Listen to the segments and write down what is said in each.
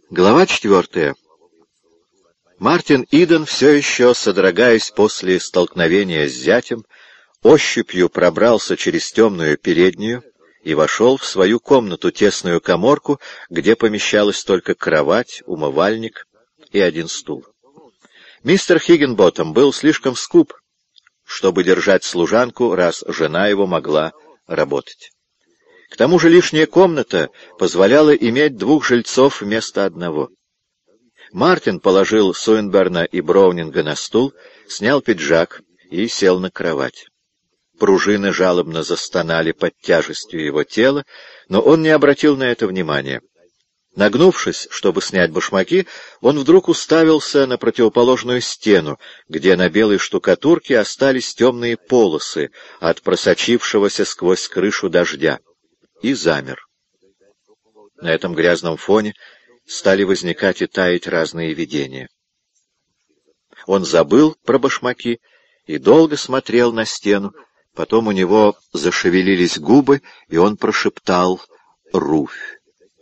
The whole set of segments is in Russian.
Глава 4. Мартин Иден, все еще содрогаясь после столкновения с зятем, ощупью пробрался через темную переднюю и вошел в свою комнату, тесную каморку, где помещалась только кровать, умывальник и один стул. Мистер Хиггинботтем был слишком скуп, чтобы держать служанку, раз жена его могла работать. К тому же лишняя комната позволяла иметь двух жильцов вместо одного. Мартин положил Суинберна и Броунинга на стул, снял пиджак и сел на кровать. Пружины жалобно застонали под тяжестью его тела, но он не обратил на это внимания. Нагнувшись, чтобы снять башмаки, он вдруг уставился на противоположную стену, где на белой штукатурке остались темные полосы от просочившегося сквозь крышу дождя, и замер. На этом грязном фоне стали возникать и таять разные видения. Он забыл про башмаки и долго смотрел на стену, потом у него зашевелились губы, и он прошептал «Руфь».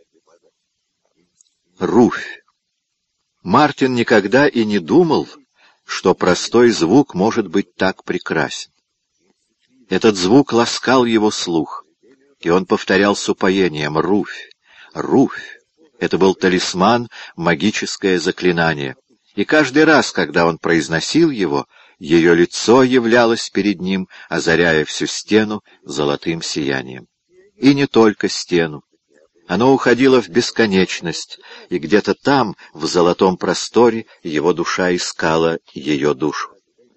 Руфь. Мартин никогда и не думал, что простой звук может быть так прекрасен. Этот звук ласкал его слух, и он повторял с упоением «Руфь, Руфь». Это был талисман, магическое заклинание, и каждый раз, когда он произносил его, ее лицо являлось перед ним, озаряя всю стену золотым сиянием. И не только стену. Оно уходило в бесконечность, и где-то там, в золотом просторе, его душа искала ее душу.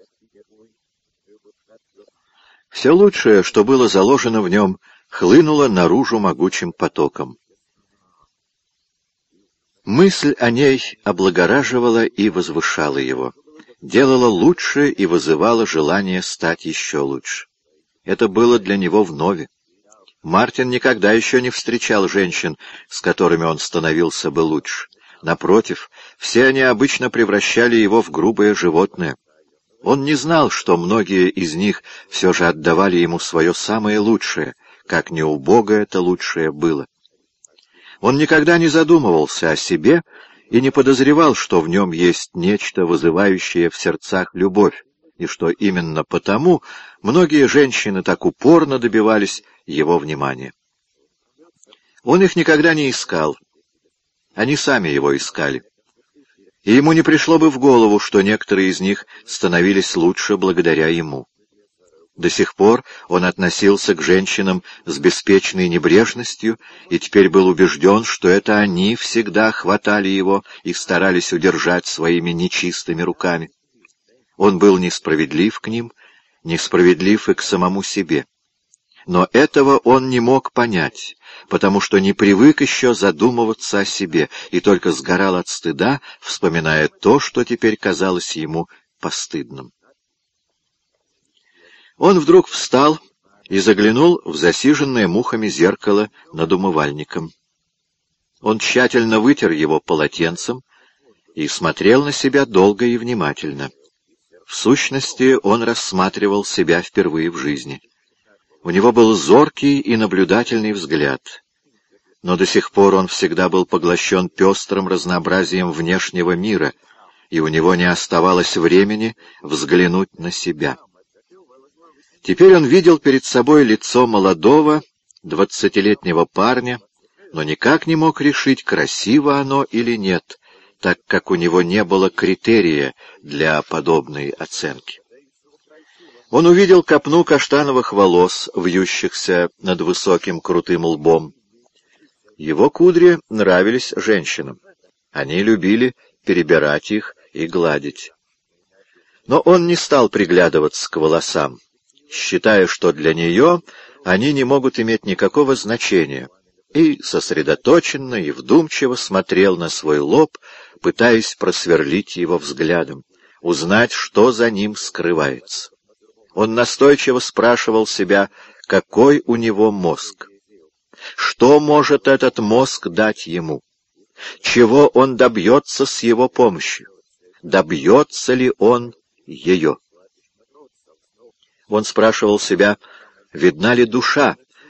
Все лучшее, что было заложено в нем, хлынуло наружу могучим потоком. Мысль о ней облагораживала и возвышала его, делала лучше и вызывала желание стать еще лучше. Это было для него вновь. Мартин никогда еще не встречал женщин, с которыми он становился бы лучше. Напротив, все они обычно превращали его в грубое животное. Он не знал, что многие из них все же отдавали ему свое самое лучшее, как не убого это лучшее было. Он никогда не задумывался о себе и не подозревал, что в нем есть нечто, вызывающее в сердцах любовь, и что именно потому многие женщины так упорно добивались его внимания. Он их никогда не искал, они сами его искали, и ему не пришло бы в голову, что некоторые из них становились лучше благодаря ему. До сих пор он относился к женщинам с беспечной небрежностью и теперь был убежден, что это они всегда хватали его и старались удержать своими нечистыми руками. Он был несправедлив к ним, несправедлив и к самому себе. Но этого он не мог понять, потому что не привык еще задумываться о себе и только сгорал от стыда, вспоминая то, что теперь казалось ему постыдным. Он вдруг встал и заглянул в засиженное мухами зеркало над умывальником. Он тщательно вытер его полотенцем и смотрел на себя долго и внимательно. В сущности, он рассматривал себя впервые в жизни. У него был зоркий и наблюдательный взгляд, но до сих пор он всегда был поглощен пестрым разнообразием внешнего мира, и у него не оставалось времени взглянуть на себя. Теперь он видел перед собой лицо молодого, 20-летнего парня, но никак не мог решить, красиво оно или нет, так как у него не было критерия для подобной оценки. Он увидел копну каштановых волос, вьющихся над высоким крутым лбом. Его кудри нравились женщинам. Они любили перебирать их и гладить. Но он не стал приглядываться к волосам, считая, что для нее они не могут иметь никакого значения, и сосредоточенно и вдумчиво смотрел на свой лоб, пытаясь просверлить его взглядом, узнать, что за ним скрывается. Он настойчиво спрашивал себя, какой у него мозг. Что может этот мозг дать ему? Чего он добьется с его помощью? Добьется ли он ее? Он спрашивал себя, видна ли душа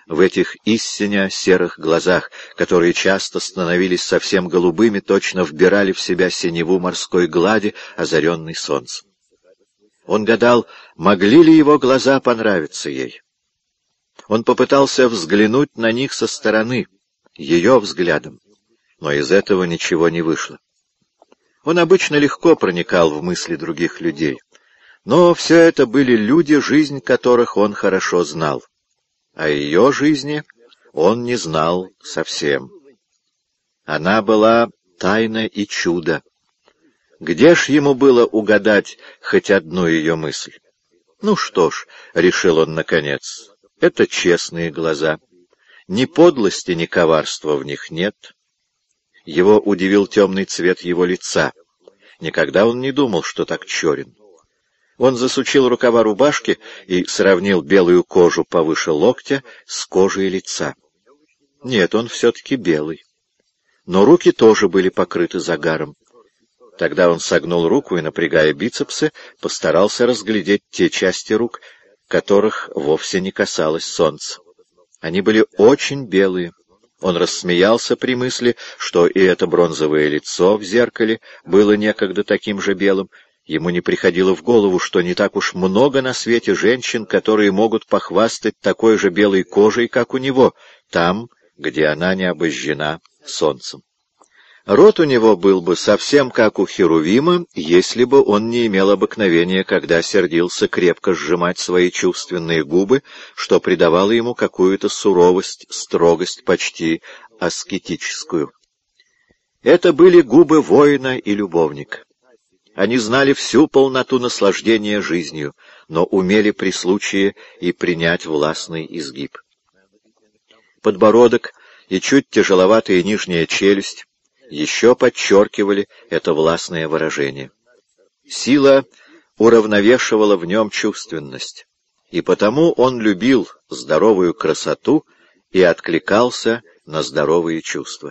в этих истинно серых глазах, которые часто становились совсем голубыми, точно вбирали в себя синеву морской глади, озаренной солнцем. Он гадал, могли ли его глаза понравиться ей. Он попытался взглянуть на них со стороны, ее взглядом, но из этого ничего не вышло. Он обычно легко проникал в мысли других людей, но все это были люди, жизнь которых он хорошо знал. А ее жизни он не знал совсем. Она была тайна и чудо. Где ж ему было угадать хоть одну ее мысль? Ну что ж, — решил он наконец, — это честные глаза. Ни подлости, ни коварства в них нет. Его удивил темный цвет его лица. Никогда он не думал, что так черен. Он засучил рукава рубашки и сравнил белую кожу повыше локтя с кожей лица. Нет, он все-таки белый. Но руки тоже были покрыты загаром. Тогда он согнул руку и, напрягая бицепсы, постарался разглядеть те части рук, которых вовсе не касалось солнца. Они были очень белые. Он рассмеялся при мысли, что и это бронзовое лицо в зеркале было некогда таким же белым. Ему не приходило в голову, что не так уж много на свете женщин, которые могут похвастать такой же белой кожей, как у него, там, где она не обожжена солнцем. Рот у него был бы совсем как у Херувима, если бы он не имел обыкновения, когда сердился, крепко сжимать свои чувственные губы, что придавало ему какую-то суровость, строгость, почти аскетическую. Это были губы воина и любовника. Они знали всю полноту наслаждения жизнью, но умели при случае и принять властный изгиб. Подбородок и чуть тяжеловатая нижняя челюсть еще подчеркивали это властное выражение. Сила уравновешивала в нем чувственность, и потому он любил здоровую красоту и откликался на здоровые чувства.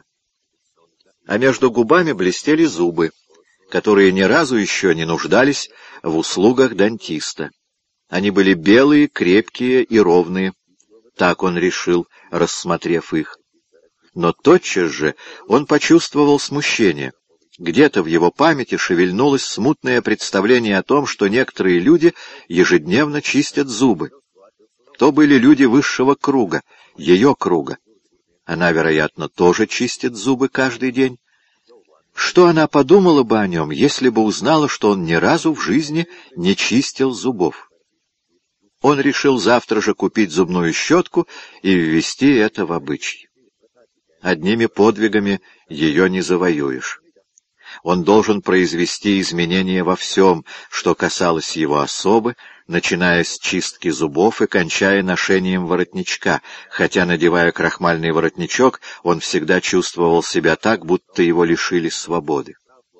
А между губами блестели зубы, которые ни разу еще не нуждались в услугах дантиста. Они были белые, крепкие и ровные. Так он решил, рассмотрев их. Но тотчас же он почувствовал смущение. Где-то в его памяти шевельнулось смутное представление о том, что некоторые люди ежедневно чистят зубы. То были люди высшего круга, ее круга. Она, вероятно, тоже чистит зубы каждый день. Что она подумала бы о нем, если бы узнала, что он ни разу в жизни не чистил зубов? Он решил завтра же купить зубную щетку и ввести это в обычай. Одними подвигами ее не завоюешь. Он должен произвести изменения во всем, что касалось его особы, начиная с чистки зубов и кончая ношением воротничка, хотя, надевая крахмальный воротничок, он всегда чувствовал себя так, будто его лишили свободы.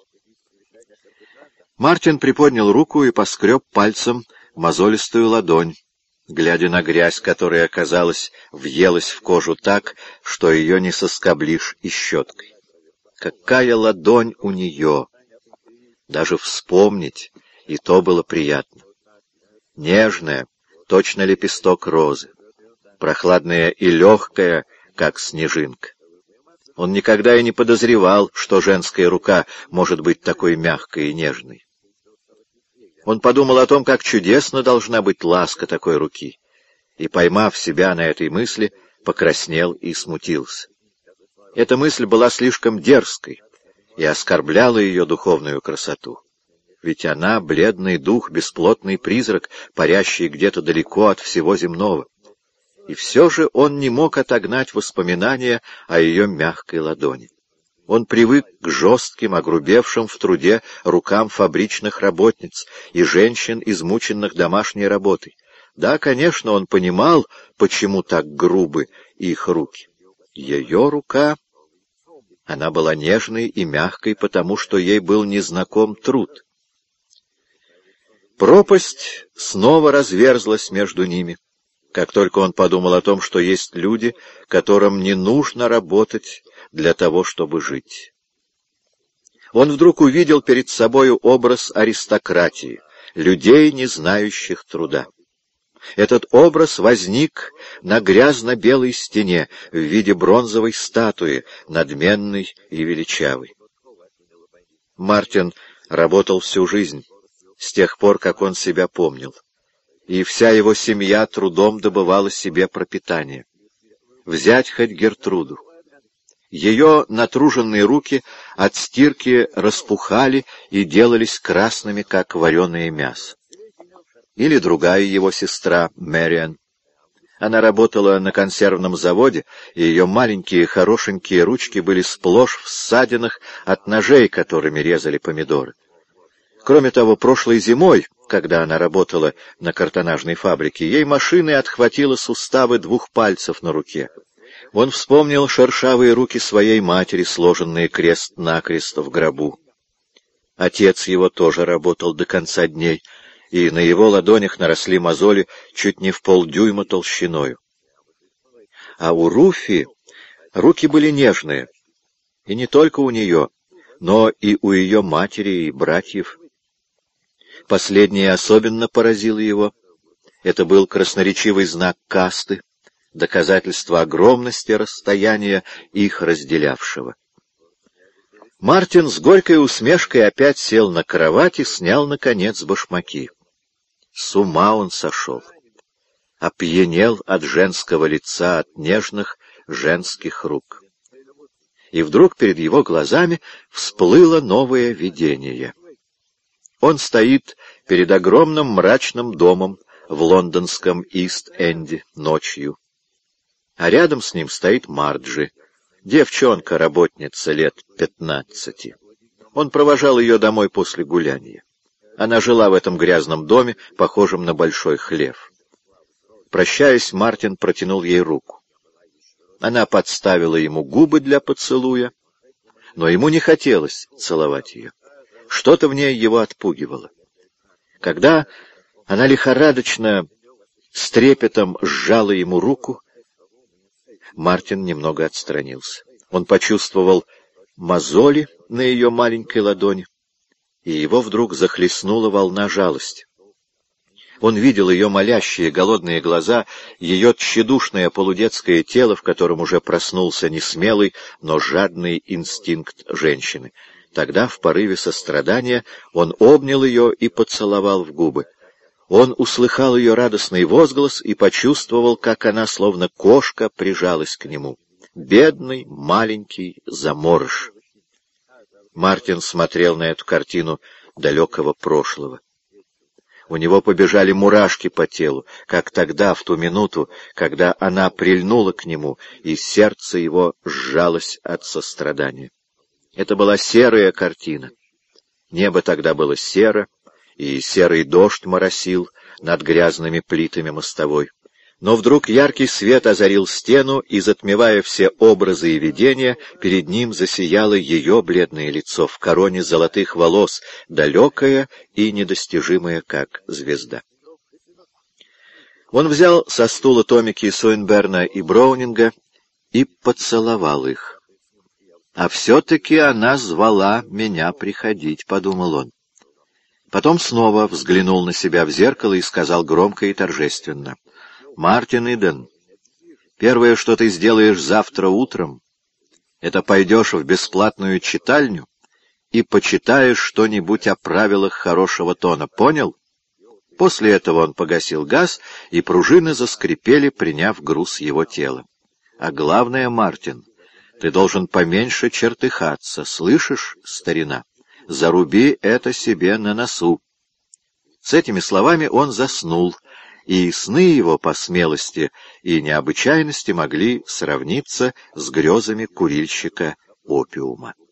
Мартин приподнял руку и поскреб пальцем мозолистую ладонь, глядя на грязь, которая, казалось, въелась в кожу так, что ее не соскоблишь и щеткой. Какая ладонь у нее! Даже вспомнить, и то было приятно. Нежная, точно лепесток розы, прохладная и легкая, как снежинка. Он никогда и не подозревал, что женская рука может быть такой мягкой и нежной. Он подумал о том, как чудесно должна быть ласка такой руки, и, поймав себя на этой мысли, покраснел и смутился. Эта мысль была слишком дерзкой и оскорбляла ее духовную красоту. Ведь она — бледный дух, бесплотный призрак, парящий где-то далеко от всего земного. И все же он не мог отогнать воспоминания о ее мягкой ладони. Он привык к жестким, огрубевшим в труде рукам фабричных работниц и женщин, измученных домашней работой. Да, конечно, он понимал, почему так грубы их руки. Ее рука... Она была нежной и мягкой, потому что ей был незнаком труд. Пропасть снова разверзлась между ними, как только он подумал о том, что есть люди, которым не нужно работать для того, чтобы жить. Он вдруг увидел перед собою образ аристократии, людей, не знающих труда. Этот образ возник на грязно-белой стене в виде бронзовой статуи, надменной и величавой. Мартин работал всю жизнь, с тех пор, как он себя помнил, и вся его семья трудом добывала себе пропитание. Взять хоть Гертруду. Ее натруженные руки от стирки распухали и делались красными, как вареное мясо. Или другая его сестра, Мэриан. Она работала на консервном заводе, и ее маленькие хорошенькие ручки были сплошь в ссадинах от ножей, которыми резали помидоры. Кроме того, прошлой зимой, когда она работала на картонажной фабрике, ей машиной отхватило суставы 2 пальцев на руке. Он вспомнил шершавые руки своей матери, сложенные крест-накрест в гробу. Отец его тоже работал до конца дней, и на его ладонях наросли мозоли чуть не в полдюйма толщиною. А у Руфи руки были нежные, и не только у нее, но и у ее матери и братьев. Последнее особенно поразило его. Это был красноречивый знак касты, доказательство огромности расстояния, их разделявшего. Мартин с горькой усмешкой опять сел на кровать и снял, наконец, башмаки. С ума он сошел, опьянел от женского лица, от нежных женских рук. И вдруг перед его глазами всплыло новое видение. Он стоит перед огромным мрачным домом в лондонском Ист-Энде ночью. А рядом с ним стоит Марджи, девчонка-работница лет 15. Он провожал ее домой после гуляния. Она жила в этом грязном доме, похожем на большой хлев. Прощаясь, Мартин протянул ей руку. Она подставила ему губы для поцелуя, но ему не хотелось целовать ее. Что-то в ней его отпугивало. Когда она лихорадочно, с трепетом сжала ему руку, Мартин немного отстранился. Он почувствовал мозоли на ее маленькой ладони, и его вдруг захлестнула волна жалости. Он видел ее молящие, голодные глаза, ее тщедушное полудетское тело, в котором уже проснулся несмелый, но жадный инстинкт женщины. Тогда, в порыве сострадания, он обнял ее и поцеловал в губы. Он услыхал ее радостный возглас и почувствовал, как она, словно кошка, прижалась к нему. Бедный, маленький заморыш. Мартин смотрел на эту картину далекого прошлого. У него побежали мурашки по телу, как тогда, в ту минуту, когда она прильнула к нему, и сердце его сжалось от сострадания. Это была серая картина. Небо тогда было серо, и серый дождь моросил над грязными плитами мостовой. Но вдруг яркий свет озарил стену, и, затмевая все образы и видения, перед ним засияло ее бледное лицо в короне золотых волос, далекое и недостижимое, как звезда. Он взял со стула томики Суинберна и Броунинга и поцеловал их. «А все-таки она звала меня приходить», — подумал он. Потом снова взглянул на себя в зеркало и сказал громко и торжественно: «Мартин Иден, первое, что ты сделаешь завтра утром, это пойдешь в бесплатную читальню и почитаешь что-нибудь о правилах хорошего тона, понял?» После этого он погасил газ, и пружины заскрипели, приняв груз его тела. «А главное, Мартин, ты должен поменьше чертыхаться, слышишь, старина? Заруби это себе на носу». С этими словами он заснул, и сны его по смелости и необычайности могли сравниться с грезами курильщика опиума.